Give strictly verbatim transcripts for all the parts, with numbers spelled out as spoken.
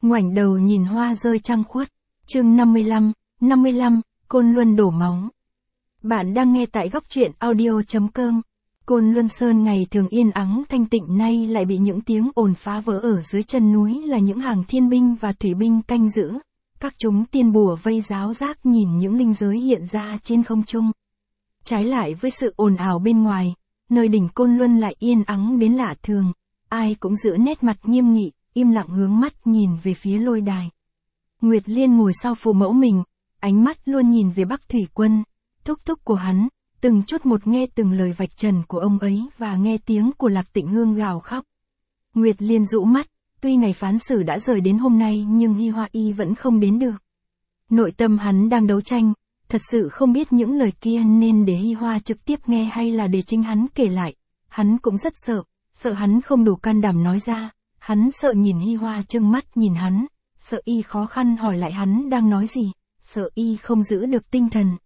ngoảnh đầu nhìn hoa rơi trăng khuất. Chương năm mươi lăm, năm mươi lăm, Côn Luân đổ máu. Bạn đang nghe tại góc truyện audio chấm com. Côn Luân Sơn ngày thường yên ắng thanh tịnh nay lại bị những tiếng ồn phá vỡ ở dưới chân núi là những hàng thiên binh và thủy binh canh giữ. Các chúng tiên bùa vây ráo rác nhìn những linh giới hiện ra trên không trung. Trái lại với sự ồn ào bên ngoài, nơi đỉnh Côn Luân lại yên ắng đến lạ thường. Ai cũng giữ nét mặt nghiêm nghị, im lặng hướng mắt nhìn về phía lôi đài. Nguyệt Liên ngồi sau phụ mẫu mình, ánh mắt luôn nhìn về Bắc Thủy Quân, thúc thúc của hắn, từng chút một nghe từng lời vạch trần của ông ấy và nghe tiếng của Lạc Tịnh Hương gào khóc. Nguyệt Liên rũ mắt, tuy ngày phán xử đã rời đến hôm nay nhưng Hi Hoa Y vẫn không đến được. Nội tâm hắn đang đấu tranh, thật sự không biết những lời kia nên để Hi Hoa trực tiếp nghe hay là để chính hắn kể lại. Hắn cũng rất sợ, sợ hắn không đủ can đảm nói ra, hắn sợ nhìn Hi Hoa trừng mắt nhìn hắn, sợ y khó khăn hỏi lại hắn đang nói gì, sợ y không giữ được tinh thần.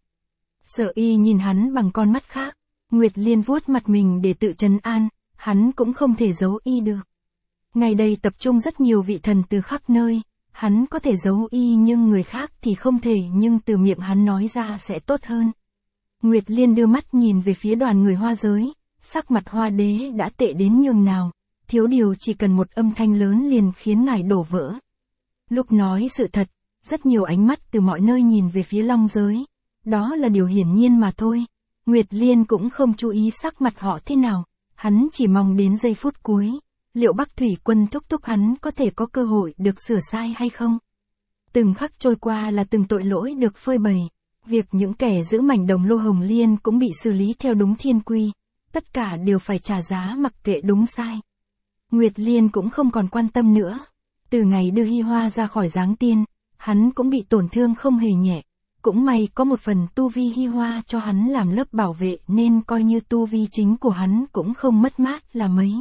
Sợ y nhìn hắn bằng con mắt khác. Nguyệt Liên vuốt mặt mình để tự trấn an, hắn cũng không thể giấu y được. Ngày đây tập trung rất nhiều vị thần từ khắp nơi, hắn có thể giấu y nhưng người khác thì không thể, nhưng từ miệng hắn nói ra sẽ tốt hơn. Nguyệt Liên đưa mắt nhìn về phía đoàn người Hoa giới, sắc mặt Hoa đế đã tệ đến nhường nào, thiếu điều chỉ cần một âm thanh lớn liền khiến ngài đổ vỡ. Lúc nói sự thật, rất nhiều ánh mắt từ mọi nơi nhìn về phía Long giới. Đó là điều hiển nhiên mà thôi. Nguyệt Liên cũng không chú ý sắc mặt họ thế nào, hắn chỉ mong đến giây phút cuối, liệu Bắc Thủy Quân thúc thúc hắn có thể có cơ hội được sửa sai hay không? Từng khắc trôi qua là từng tội lỗi được phơi bày, việc những kẻ giữ mảnh đồng lô hồng liên cũng bị xử lý theo đúng thiên quy, tất cả đều phải trả giá mặc kệ đúng sai. Nguyệt Liên cũng không còn quan tâm nữa. Từ ngày đưa Hi Hoa ra khỏi giáng tiên, hắn cũng bị tổn thương không hề nhẹ. Cũng may có một phần tu vi Hi Hoa cho hắn làm lớp bảo vệ nên coi như tu vi chính của hắn cũng không mất mát là mấy.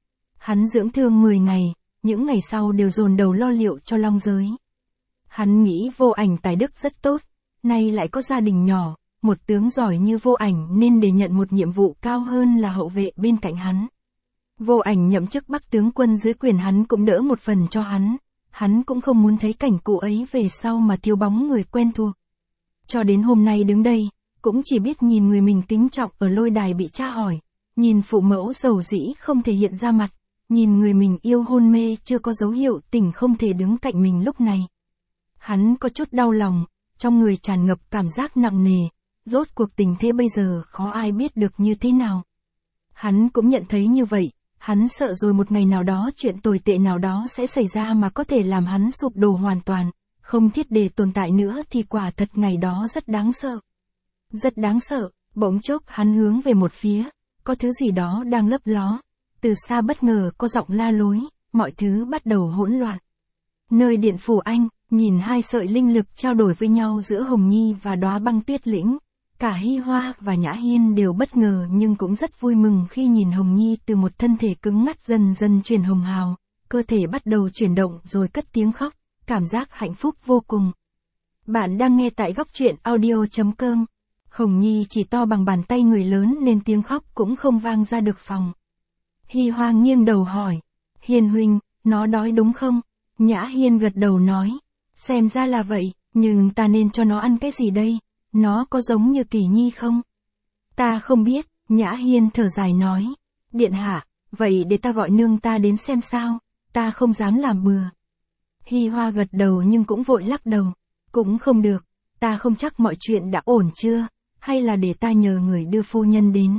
Hắn dưỡng thương mười ngày, những ngày sau đều dồn đầu lo liệu cho Long giới. Hắn nghĩ Vô Ảnh tài đức rất tốt, nay lại có gia đình nhỏ, một tướng giỏi như Vô Ảnh nên để nhận một nhiệm vụ cao hơn là hậu vệ bên cạnh hắn. Vô Ảnh nhậm chức Bắc tướng quân dưới quyền hắn cũng đỡ một phần cho hắn, hắn cũng không muốn thấy cảnh cụ ấy về sau mà thiếu bóng người quen thuộc. Cho đến hôm nay đứng đây, cũng chỉ biết nhìn người mình kính trọng ở lôi đài bị tra hỏi, nhìn phụ mẫu dầu dĩ không thể hiện ra mặt, nhìn người mình yêu hôn mê chưa có dấu hiệu tỉnh không thể đứng cạnh mình lúc này. Hắn có chút đau lòng, trong người tràn ngập cảm giác nặng nề, rốt cuộc tình thế bây giờ khó ai biết được như thế nào. Hắn cũng nhận thấy như vậy, hắn sợ rồi một ngày nào đó chuyện tồi tệ nào đó sẽ xảy ra mà có thể làm hắn sụp đổ hoàn toàn. Không thiết để tồn tại nữa thì quả thật ngày đó rất đáng sợ. Rất đáng sợ, bỗng chốc hắn hướng về một phía, có thứ gì đó đang lấp ló. Từ xa bất ngờ có giọng la lối, mọi thứ bắt đầu hỗn loạn. Nơi điện phủ anh, nhìn hai sợi linh lực trao đổi với nhau giữa Hồng Nhi và Đóa Băng Tuyết Lĩnh. Cả Hi Hoa và Nhã Hiên đều bất ngờ nhưng cũng rất vui mừng khi nhìn Hồng Nhi từ một thân thể cứng ngắt dần dần chuyển hồng hào, cơ thể bắt đầu chuyển động rồi cất tiếng khóc. Cảm giác hạnh phúc vô cùng. Bạn đang nghe tại góc truyện audio chấm com. Hồng Nhi chỉ to bằng bàn tay người lớn nên tiếng khóc cũng không vang ra được phòng. Hi Hoa nghiêng đầu hỏi. Hiên huynh, nó đói đúng không? Nhã Hiên gật đầu nói. Xem ra là vậy, nhưng ta nên cho nó ăn cái gì đây? Nó có giống như Kỳ Nhi không? Ta không biết, Nhã Hiên thở dài nói. Điện hạ, vậy để ta gọi nương ta đến xem sao, ta không dám làm bừa. Hi Hoa gật đầu nhưng cũng vội lắc đầu. Cũng không được, ta không chắc mọi chuyện đã ổn chưa, hay là để ta nhờ người đưa phu nhân đến.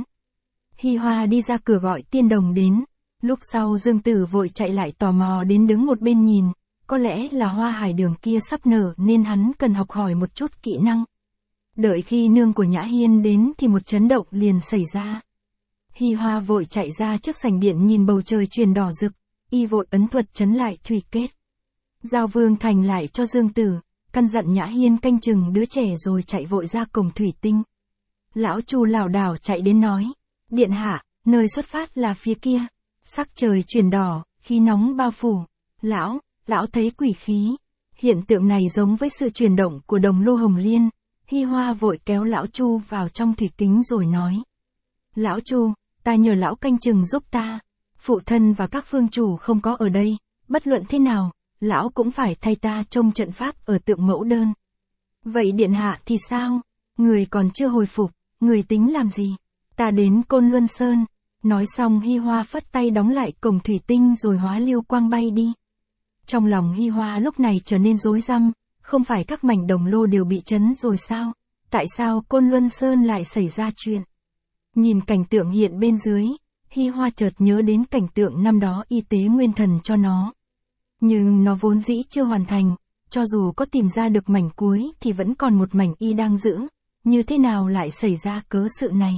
Hi Hoa đi ra cửa gọi tiên đồng đến. Lúc sau Dương Tử vội chạy lại tò mò đến đứng một bên nhìn. Có lẽ là hoa hải đường kia sắp nở nên hắn cần học hỏi một chút kỹ năng. Đợi khi nương của Nhã Hiên đến thì một chấn động liền xảy ra. Hi Hoa vội chạy ra trước sảnh điện nhìn bầu trời chuyển đỏ rực, y vội ấn thuật trấn lại thủy kết. Giao Vương Thành lại cho Dương Tử, căn dặn Nhã Hiên canh chừng đứa trẻ rồi chạy vội ra cổng thủy tinh. Lão Chu lảo đảo chạy đến nói, điện hạ, nơi xuất phát là phía kia, sắc trời chuyển đỏ, khí nóng bao phủ. Lão, lão thấy quỷ khí. Hiện tượng này giống với sự chuyển động của đồng lô hồng liên. Hi Hoa vội kéo lão Chu vào trong thủy kính rồi nói. Lão Chu, ta nhờ lão canh chừng giúp ta. Phụ thân và các phương chủ không có ở đây, bất luận thế nào, lão cũng phải thay ta trông trận pháp ở tượng mẫu đơn. Vậy điện hạ thì sao? Người còn chưa hồi phục, người tính làm gì? Ta đến Côn Luân Sơn. Nói xong Hi Hoa phất tay đóng lại cổng thủy tinh rồi hóa lưu quang bay đi. Trong lòng Hi Hoa lúc này trở nên rối rắm, không phải các mảnh đồng lô đều bị chấn rồi sao? Tại sao Côn Luân Sơn lại xảy ra chuyện? Nhìn cảnh tượng hiện bên dưới, Hi Hoa chợt nhớ đến cảnh tượng năm đó y tế nguyên thần cho nó. Nhưng nó vốn dĩ chưa hoàn thành, cho dù có tìm ra được mảnh cuối thì vẫn còn một mảnh y đang giữ, như thế nào lại xảy ra cớ sự này?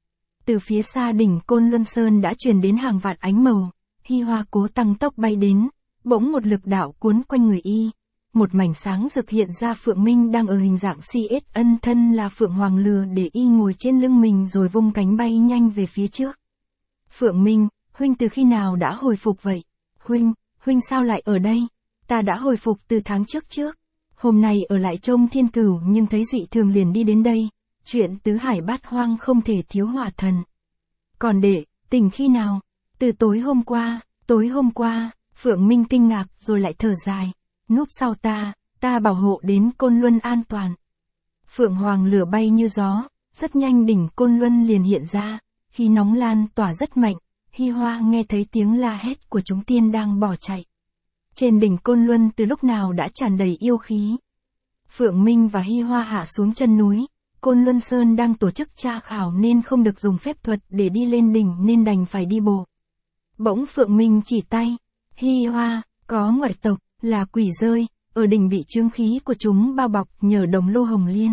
Từ phía xa đỉnh Côn Luân Sơn đã truyền đến hàng vạn ánh màu, Hi Hoa cố tăng tốc bay đến, bỗng một lực đạo cuốn quanh người y. Một mảnh sáng rực hiện ra Phượng Minh đang ở hình dạng si ết ân thân là Phượng Hoàng lừa để y ngồi trên lưng mình rồi vung cánh bay nhanh về phía trước. Phượng Minh, huynh từ khi nào đã hồi phục vậy? Huynh, huynh sao lại ở đây? Ta đã hồi phục từ tháng trước trước. Hôm nay ở lại trông Thiên Cửu nhưng thấy dị thường liền đi đến đây. Chuyện tứ hải bát hoang không thể thiếu hỏa thần. Còn đệ, tỉnh khi nào? Từ tối hôm qua, tối hôm qua, Phượng Minh kinh ngạc rồi lại thở dài. Núp sau ta, ta bảo hộ đến Côn Luân an toàn. Phượng Hoàng lửa bay như gió, rất nhanh đỉnh Côn Luân liền hiện ra, khí nóng lan tỏa rất mạnh, Hi Hoa nghe thấy tiếng la hét của chúng tiên đang bỏ chạy. Trên đỉnh Côn Luân từ lúc nào đã tràn đầy yêu khí. Phượng Minh và Hi Hoa hạ xuống chân núi, Côn Luân Sơn đang tổ chức tra khảo nên không được dùng phép thuật để đi lên đỉnh nên đành phải đi bộ. Bỗng Phượng Minh chỉ tay, Hi Hoa, có ngoại tộc, là quỷ rơi, ở đỉnh bị chướng khí của chúng bao bọc nhờ đồng lô hồng liên.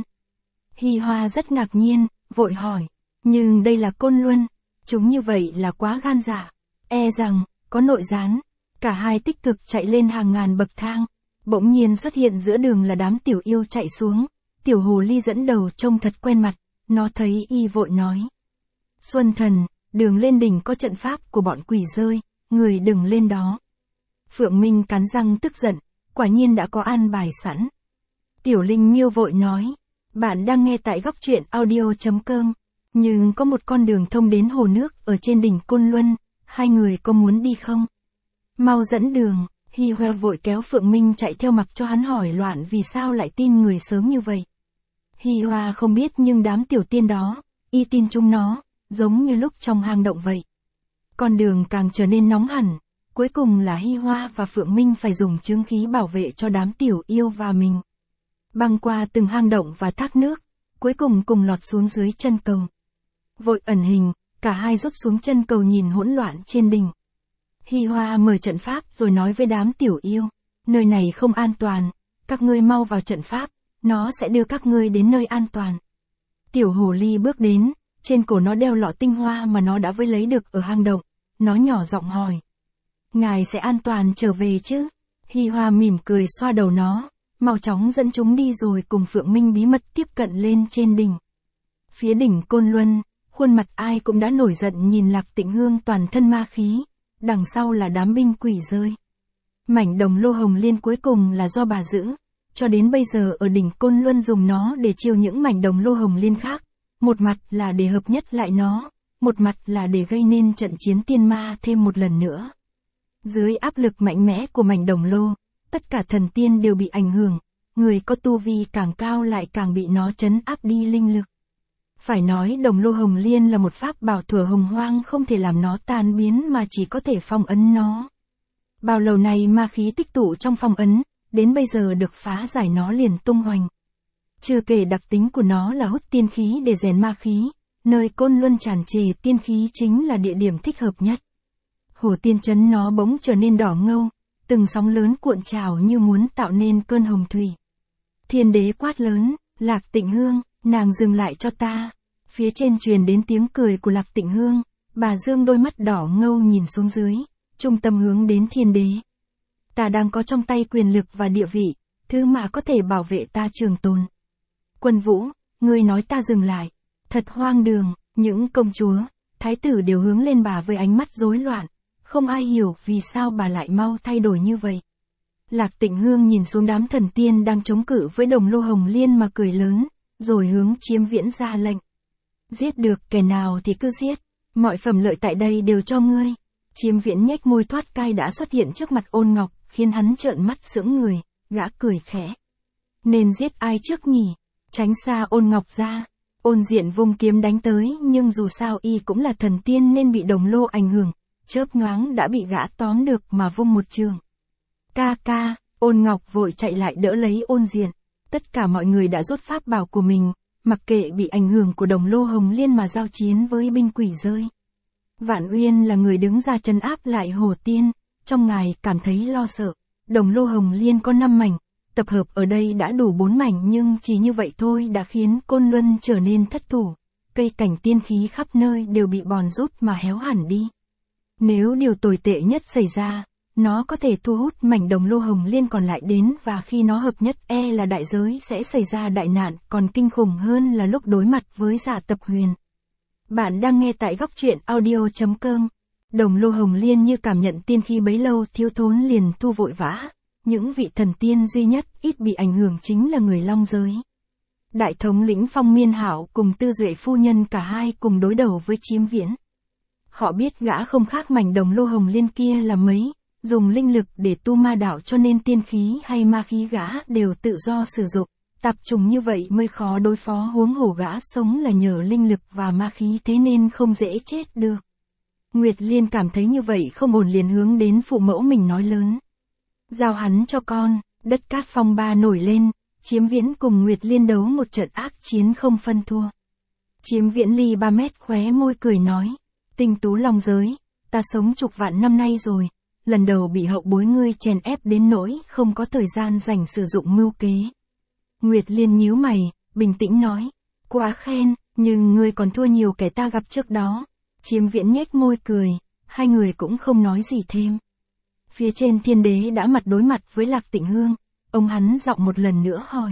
Hi Hoa rất ngạc nhiên, vội hỏi, nhưng đây là Côn Luân, chúng như vậy là quá gan dạ, e rằng, có nội gián. Cả hai tích cực chạy lên hàng ngàn bậc thang, bỗng nhiên xuất hiện giữa đường là đám tiểu yêu chạy xuống, tiểu hồ ly dẫn đầu trông thật quen mặt, nó thấy y vội nói. Xuân thần, đường lên đỉnh có trận pháp của bọn quỷ rơi, người đừng lên đó. Phượng Minh cắn răng tức giận, quả nhiên đã có an bài sẵn. Tiểu Linh Miêu vội nói, bạn đang nghe tại góc truyện audio chấm com, nhưng có một con đường thông đến hồ nước ở trên đỉnh Côn Luân, hai người có muốn đi không? Mau dẫn đường. Hi Hoa vội kéo Phượng Minh chạy theo mặc cho hắn hỏi loạn vì sao lại tin người sớm như vậy. Hi Hoa không biết nhưng đám tiểu tiên đó, y tin chúng nó, giống như lúc trong hang động vậy. Con đường càng trở nên nóng hẳn, cuối cùng là Hi Hoa và Phượng Minh phải dùng chướng khí bảo vệ cho đám tiểu yêu và mình. Băng qua từng hang động và thác nước, cuối cùng cùng lọt xuống dưới chân cầu. Vội ẩn hình, cả hai rút xuống chân cầu nhìn hỗn loạn trên đỉnh. Hi Hoa mở trận pháp rồi nói với đám tiểu yêu, nơi này không an toàn, các ngươi mau vào trận pháp, nó sẽ đưa các ngươi đến nơi an toàn. Tiểu hồ ly bước đến, trên cổ nó đeo lọ tinh hoa mà nó đã với lấy được ở hang động, nó nhỏ giọng hỏi. Ngài sẽ an toàn trở về chứ? Hi Hoa mỉm cười xoa đầu nó, mau chóng dẫn chúng đi rồi cùng Phượng Minh bí mật tiếp cận lên trên đỉnh. Phía đỉnh Côn Luân, khuôn mặt ai cũng đã nổi giận nhìn Lạc Tịnh Hương toàn thân ma khí. Đằng sau là đám binh quỷ rơi. Mảnh đồng lô hồng liên cuối cùng là do bà giữ, cho đến bây giờ ở đỉnh Côn Luân dùng nó để chiêu những mảnh đồng lô hồng liên khác, một mặt là để hợp nhất lại nó, một mặt là để gây nên trận chiến tiên ma thêm một lần nữa. Dưới áp lực mạnh mẽ của mảnh đồng lô, tất cả thần tiên đều bị ảnh hưởng, người có tu vi càng cao lại càng bị nó trấn áp đi linh lực. Phải nói đồng lô hồng liên là một pháp bảo thuở hồng hoang không thể làm nó tan biến mà chỉ có thể phong ấn nó. Bao lâu này ma khí tích tụ trong phong ấn, đến bây giờ được phá giải nó liền tung hoành. Chưa kể đặc tính của nó là hút tiên khí để rèn ma khí, nơi Côn Luân tràn trề tiên khí chính là địa điểm thích hợp nhất. Hồ tiên trấn nó bỗng trở nên đỏ ngâu, từng sóng lớn cuộn trào như muốn tạo nên cơn hồng thủy. Thiên đế quát lớn, Lạc Tịnh Hương, nàng dừng lại cho ta. Phía trên truyền đến tiếng cười của Lạc Tịnh Hương, bà dương đôi mắt đỏ ngâu nhìn xuống dưới, trung tâm hướng đến thiên đế. Ta đang có trong tay quyền lực và địa vị, thứ mà có thể bảo vệ ta trường tồn. Quân Vũ, ngươi nói ta dừng lại, thật hoang đường, những công chúa, thái tử đều hướng lên bà với ánh mắt rối loạn, không ai hiểu vì sao bà lại mau thay đổi như vậy. Lạc Tịnh Hương nhìn xuống đám thần tiên đang chống cự với đồng lô hồng liên mà cười lớn, rồi hướng Chiêm Viễn ra lệnh. Giết được kẻ nào thì cứ giết, mọi phẩm lợi tại đây đều cho ngươi. Chiêm Viễn nhếch môi thoát cai đã xuất hiện trước mặt Ôn Ngọc, khiến hắn trợn mắt sững người, gã cười khẽ. Nên giết ai trước nhỉ? Tránh xa Ôn Ngọc ra. Ôn Diện vung kiếm đánh tới, nhưng dù sao y cũng là thần tiên nên bị Đồng Lô ảnh hưởng, chớp nhoáng đã bị gã tóm được mà vung một trường. Ca ca, Ôn Ngọc vội chạy lại đỡ lấy Ôn Diện. Tất cả mọi người đã rút pháp bảo của mình, mặc kệ bị ảnh hưởng của Đồng Lô Hồng Liên mà giao chiến với binh quỷ rơi. Vạn Uyên là người đứng ra trấn áp lại Hồ Tiên, trong ngài cảm thấy lo sợ. Đồng Lô Hồng Liên có năm mảnh, tập hợp ở đây đã đủ bốn mảnh nhưng chỉ như vậy thôi đã khiến Côn Luân trở nên thất thủ. Cây cảnh tiên khí khắp nơi đều bị bòn rút mà héo hẳn đi. Nếu điều tồi tệ nhất xảy ra, nó có thể thu hút mảnh Đồng Lô Hồng Liên còn lại đến và khi nó hợp nhất e là đại giới sẽ xảy ra đại nạn, còn kinh khủng hơn là lúc đối mặt với Dạ Tập Huyền. Bạn đang nghe tại góc truyện audio chấm com. Đồng Lô Hồng Liên như cảm nhận tiên khí bấy lâu thiếu thốn liền thu vội vã. Những vị thần tiên duy nhất ít bị ảnh hưởng chính là người Long giới. Đại thống lĩnh Phong Miên Hạo cùng Tư Duệ phu nhân cả hai cùng đối đầu với Chiếm Viễn. Họ biết gã không khác mảnh Đồng Lô Hồng Liên kia là mấy, dùng linh lực để tu ma đạo cho nên tiên khí hay ma khí gã đều tự do sử dụng, tạp trùng như vậy mới khó đối phó, huống hồ gã sống là nhờ linh lực và ma khí thế nên không dễ chết được. Nguyệt Liên cảm thấy như vậy không ổn liền hướng đến phụ mẫu mình nói lớn. Giao hắn cho con. Đất cát phong ba nổi lên, Chiếm Viễn cùng Nguyệt Liên đấu một trận ác chiến không phân thua. Chiếm Viễn ly ba mét khóe môi cười nói, Tinh tú Long giới, ta sống chục vạn năm nay rồi, lần đầu bị hậu bối ngươi chèn ép đến nỗi không có thời gian dành sử dụng mưu kế. Nguyệt Liên nhíu mày, bình tĩnh nói, quá khen, nhưng ngươi còn thua nhiều kẻ ta gặp trước đó. Chiếm Viễn nhếch môi cười, hai người cũng không nói gì thêm. Phía trên Thiên Đế đã mặt đối mặt với Lạc Tịnh Hương, ông hắn giọng một lần nữa hỏi.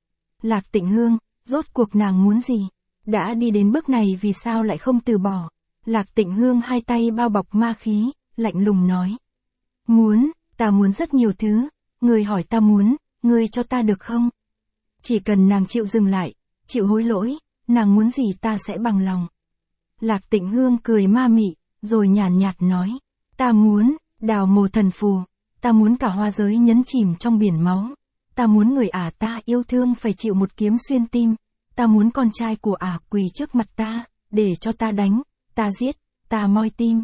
Lạc Tịnh Hương, rốt cuộc nàng muốn gì? Đã đi đến bước này vì sao lại không từ bỏ? Lạc Tịnh Hương hai tay bao bọc ma khí, lạnh lùng nói. Muốn, ta muốn rất nhiều thứ, người hỏi ta muốn, người cho ta được không? Chỉ cần nàng chịu dừng lại, chịu hối lỗi, nàng muốn gì ta sẽ bằng lòng. Lạc Tịnh Hương cười ma mị, rồi nhàn nhạt nói, ta muốn, đào mồ thần phù, ta muốn cả hoa giới nhấn chìm trong biển máu, ta muốn người ả ta yêu thương phải chịu một kiếm xuyên tim, ta muốn con trai của ả quỳ trước mặt ta, để cho ta đánh, ta giết, ta moi tim.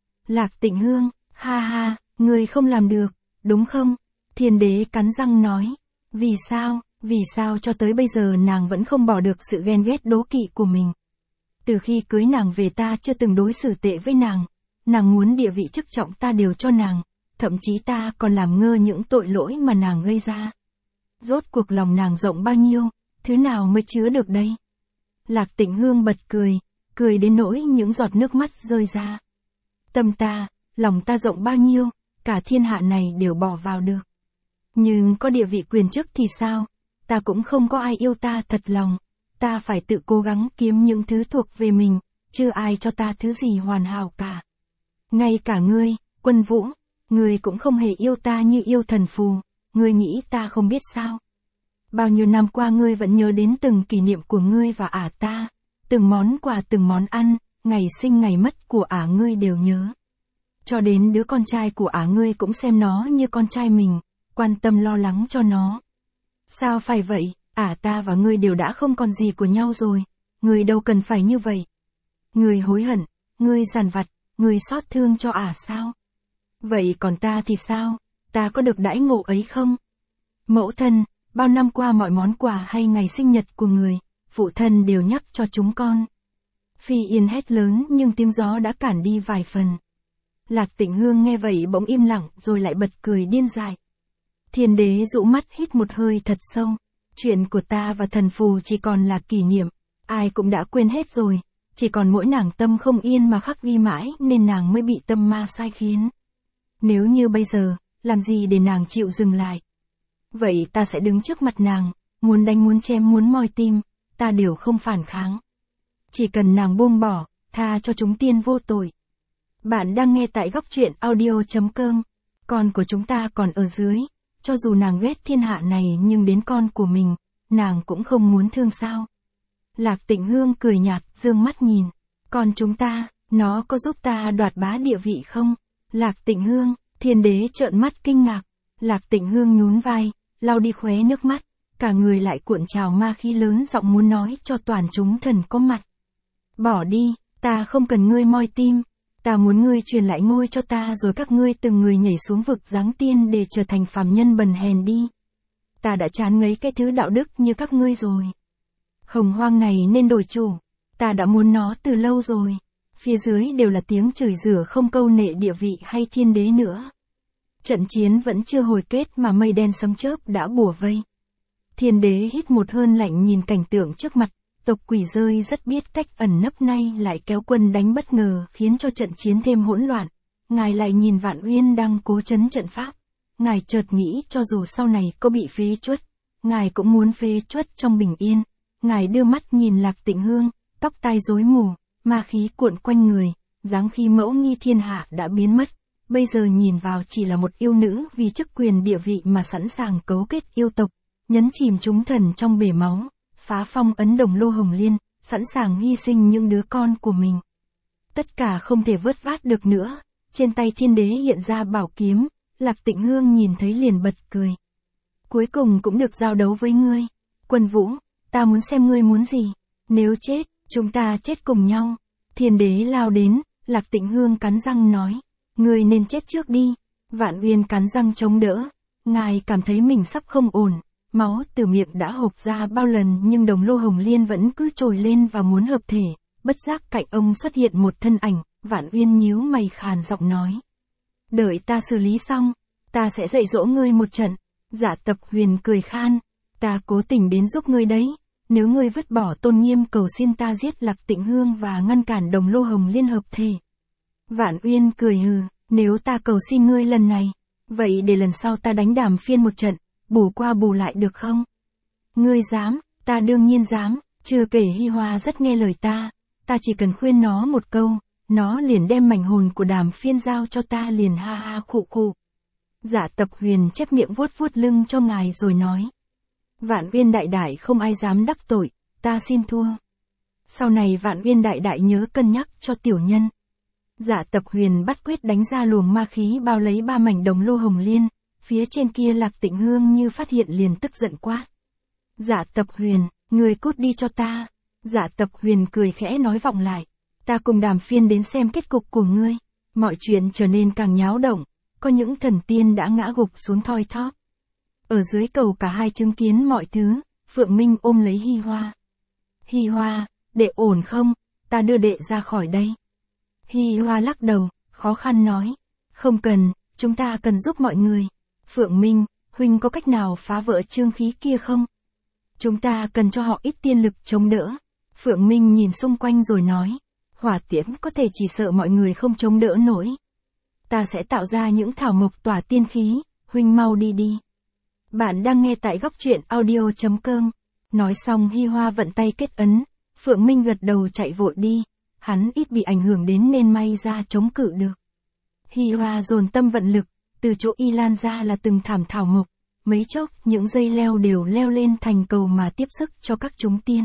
Lạc Tịnh Hương, ha ha, người không làm được, đúng không? Thiên Đế cắn răng nói, vì sao, vì sao cho tới bây giờ nàng vẫn không bỏ được sự ghen ghét đố kỵ của mình. Từ khi cưới nàng về ta chưa từng đối xử tệ với nàng, nàng muốn địa vị chức trọng ta đều cho nàng, thậm chí ta còn làm ngơ những tội lỗi mà nàng gây ra. Rốt cuộc lòng nàng rộng bao nhiêu, thứ nào mới chứa được đây? Lạc Tịnh Hương bật cười, cười đến nỗi những giọt nước mắt rơi ra. Tâm ta, lòng ta rộng bao nhiêu, cả thiên hạ này đều bỏ vào được. Nhưng có địa vị quyền chức thì sao? Ta cũng không có ai yêu ta thật lòng. Ta phải tự cố gắng kiếm những thứ thuộc về mình, chưa ai cho ta thứ gì hoàn hảo cả. Ngay cả ngươi, Quân Vũ, ngươi cũng không hề yêu ta như yêu thần phù, ngươi nghĩ ta không biết sao? Bao nhiêu năm qua ngươi vẫn nhớ đến từng kỷ niệm của ngươi và ả ta, từng món quà từng món ăn, ngày sinh ngày mất của ả ngươi đều nhớ. Cho đến đứa con trai của ả ngươi cũng xem nó như con trai mình, quan tâm lo lắng cho nó. Sao phải vậy? Ả ta và ngươi đều đã không còn gì của nhau rồi, ngươi đâu cần phải như vậy. Ngươi hối hận, ngươi giàn vặt, ngươi xót thương cho ả sao? Vậy còn ta thì sao? Ta có được đãi ngộ ấy không? Mẫu thân, bao năm qua mọi món quà hay ngày sinh nhật của người, phụ thân đều nhắc cho chúng con. Phi Yên hét lớn nhưng tiếng gió đã cản đi vài phần. Lạc Tịnh Hương nghe vậy bỗng im lặng rồi lại bật cười điên dại. Thiên Đế dụ mắt hít một hơi thật sâu. Chuyện của ta và thần phù chỉ còn là kỷ niệm, ai cũng đã quên hết rồi, chỉ còn mỗi nàng tâm không yên mà khắc ghi mãi nên nàng mới bị tâm ma sai khiến. Nếu như bây giờ, làm gì để nàng chịu dừng lại? Vậy ta sẽ đứng trước mặt nàng, muốn đánh muốn chém muốn moi tim, ta đều không phản kháng. Chỉ cần nàng buông bỏ, tha cho chúng tiên vô tội. Bạn đang nghe tại góc truyện audio chấm com. Con của chúng ta còn ở dưới. Cho dù nàng ghét thiên hạ này nhưng đến con của mình, nàng cũng không muốn thương sao. Lạc Tịnh Hương cười nhạt, dương mắt nhìn. Còn chúng ta, nó có giúp ta đoạt bá địa vị không? Lạc Tịnh Hương, Thiên Đế trợn mắt kinh ngạc. Lạc Tịnh Hương nhún vai, lau đi khóe nước mắt, cả người lại cuộn trào ma khí lớn giọng muốn nói cho toàn chúng thần có mặt. Bỏ đi, ta không cần ngươi moi tim, ta muốn ngươi truyền lại ngôi cho ta rồi các ngươi từng người nhảy xuống vực giáng tiên để trở thành phàm nhân bần hèn đi. Ta đã chán ngấy cái thứ đạo đức như các ngươi rồi. Hồng hoang này nên đổi chủ, ta đã muốn nó từ lâu rồi. Phía dưới đều là tiếng chửi rủa không câu nệ địa vị hay thiên đế nữa. Trận chiến vẫn chưa hồi kết mà mây đen sấm chớp đã bủa vây. Thiên đế hít một hơi lạnh nhìn cảnh tượng trước mặt, tộc quỷ rơi rất biết cách ẩn nấp nay lại kéo quân đánh bất ngờ khiến cho trận chiến thêm hỗn loạn. Ngài lại nhìn Vạn Uyên đang cố trấn trận pháp. Ngài chợt nghĩ cho dù sau này có bị phế truất, ngài cũng muốn phế truất trong bình yên. Ngài đưa mắt nhìn Lạc Tịnh Hương, tóc tai rối mù, ma khí cuộn quanh người, dáng khi mẫu nghi thiên hạ đã biến mất. Bây giờ nhìn vào chỉ là một yêu nữ vì chức quyền địa vị mà sẵn sàng cấu kết yêu tộc, nhấn chìm chúng thần trong bể máu, phá phong ấn Đồng Lô Hồng Liên, sẵn sàng hy sinh những đứa con của mình. Tất cả không thể vớt vát được nữa, trên tay thiên đế hiện ra bảo kiếm, Lạc Tịnh Hương nhìn thấy liền bật cười. Cuối cùng cũng được giao đấu với ngươi, Quân Vũ, ta muốn xem ngươi muốn gì, nếu chết, chúng ta chết cùng nhau. Thiên đế lao đến, Lạc Tịnh Hương cắn răng nói, ngươi nên chết trước đi. Vạn Uyên cắn răng chống đỡ, ngài cảm thấy mình sắp không ổn, máu từ miệng đã hộc ra bao lần nhưng Đồng Lô Hồng Liên vẫn cứ trồi lên và muốn hợp thể. Bất giác cạnh ông xuất hiện một thân ảnh, Vạn Uyên nhíu mày khàn giọng nói. Đợi ta xử lý xong, ta sẽ dạy dỗ ngươi một trận. Dạ Tập Huyền cười khan, ta cố tình đến giúp ngươi đấy, nếu ngươi vứt bỏ tôn nghiêm cầu xin ta giết Lạc Tịnh Hương và ngăn cản Đồng Lô Hồng Liên hợp thể. Vạn Uyên cười hừ, nếu ta cầu xin ngươi lần này, vậy để lần sau ta đánh Đàm Phiên một trận, bù qua bù lại được không? Ngươi dám, ta đương nhiên dám, chưa kể Hi Hoa rất nghe lời ta, ta chỉ cần khuyên nó một câu, nó liền đem mảnh hồn của Đàm Phiên giao cho ta liền ha ha khụ khụ. Dạ Tập Huyền chép miệng vuốt vuốt lưng cho ngài rồi nói. Vạn Uyên đại đại không ai dám đắc tội, ta xin thua. Sau này Vạn Uyên đại đại nhớ cân nhắc cho tiểu nhân. Dạ Tập Huyền bắt quyết đánh ra luồng ma khí bao lấy ba mảnh Đồng Lô Hồng Liên, phía trên kia Lạc Tịnh Hương như phát hiện liền tức giận quát. Dạ Tập Huyền, người cút đi cho ta. Dạ Tập Huyền cười khẽ nói vọng lại, ta cùng Đàm Phiên đến xem kết cục của ngươi. Mọi chuyện trở nên càng nháo động, có những thần tiên đã ngã gục xuống thoi thóp. Ở dưới cầu cả hai chứng kiến mọi thứ, Phượng Minh ôm lấy Hi Hoa. Hi Hoa, đệ ổn không, ta đưa đệ ra khỏi đây. Hi Hoa lắc đầu, khó khăn nói, không cần, chúng ta cần giúp mọi người. Phượng Minh, huynh có cách nào phá vỡ chương khí kia không? Chúng ta cần cho họ ít tiên lực chống đỡ. Phượng Minh nhìn xung quanh rồi nói, hỏa tiễn có thể chỉ sợ mọi người không chống đỡ nổi. Ta sẽ tạo ra những thảo mộc tỏa tiên khí, huynh mau đi đi. Bạn đang nghe tại góc truyện audio chấm com. Nói xong Hi Hoa vận tay kết ấn, Phượng Minh gật đầu chạy vội đi, hắn ít bị ảnh hưởng đến nên may ra chống cự được. Hi Hoa dồn tâm vận lực, từ chỗ y lan ra là từng thảm thảo mộc, mấy chốc những dây leo đều leo lên thành cầu mà tiếp sức cho các chúng tiên.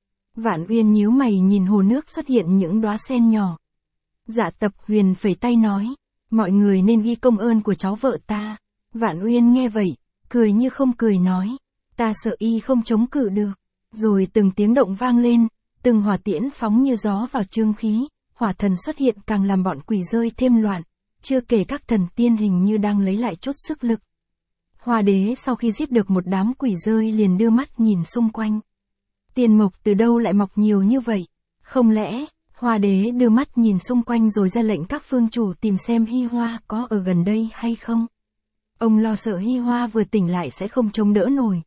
Vạn Uyên nhíu mày nhìn hồ nước xuất hiện những đóa sen nhỏ. Dạ Tập Huyền phẩy tay nói, mọi người nên ghi công ơn của cháu vợ ta. Vạn Uyên nghe vậy, cười như không cười nói, ta sợ y không chống cự được. Rồi từng tiếng động vang lên, từng hỏa tiễn phóng như gió vào chương khí, hỏa thần xuất hiện càng làm bọn quỷ rơi thêm loạn, chưa kể các thần tiên hình như đang lấy lại chút sức lực. Hoa đế sau khi giết được một đám quỷ rơi liền đưa mắt nhìn xung quanh. Tiên mộc từ đâu lại mọc nhiều như vậy? Không lẽ, Hoa đế đưa mắt nhìn xung quanh rồi ra lệnh các phương chủ tìm xem Hi Hoa có ở gần đây hay không. Ông lo sợ Hi Hoa vừa tỉnh lại sẽ không chống đỡ nổi.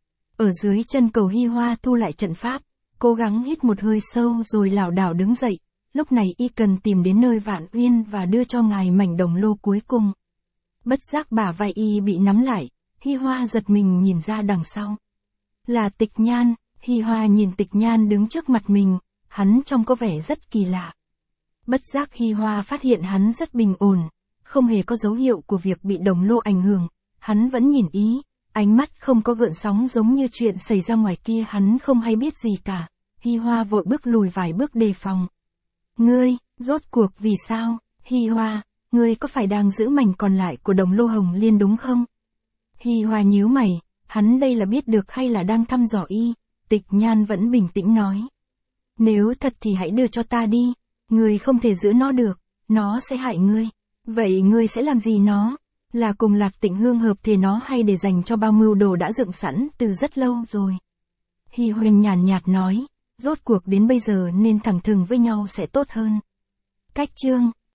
Ở dưới chân cầu Hi Hoa thu lại trận pháp, cố gắng hít một hơi sâu rồi lảo đảo đứng dậy, lúc này y cần tìm đến nơi Vạn Uyên và đưa cho ngài mảnh đồng lô cuối cùng. Bất giác bả vai y bị nắm lại, Hi Hoa giật mình nhìn ra đằng sau. Là Tịch Nhan. Hi Hoa nhìn Tịch Nhan đứng trước mặt mình, hắn trông có vẻ rất kỳ lạ. Bất giác Hi Hoa phát hiện hắn rất bình ổn, không hề có dấu hiệu của việc bị đồng lô ảnh hưởng, hắn vẫn nhìn ý, ánh mắt không có gợn sóng giống như chuyện xảy ra ngoài kia hắn không hay biết gì cả. Hi Hoa vội bước lùi vài bước đề phòng. Ngươi, rốt cuộc vì sao? Hi Hoa, ngươi có phải đang giữ mảnh còn lại của Đồng Lô Hồng Liên đúng không? Hi Hòa nhíu mày, hắn đây là biết được hay là đang thăm dò y, Tịch Nhan vẫn bình tĩnh nói. Nếu thật thì hãy đưa cho ta đi, ngươi không thể giữ nó được, nó sẽ hại ngươi. Vậy ngươi sẽ làm gì nó? Là cùng Lạc Tịnh Hương hợp thì nó hay để dành cho bao mưu đồ đã dựng sẵn từ rất lâu rồi. Hi Huyền nhàn nhạt nói, rốt cuộc đến bây giờ nên thẳng thừng với nhau sẽ tốt hơn. Cách chương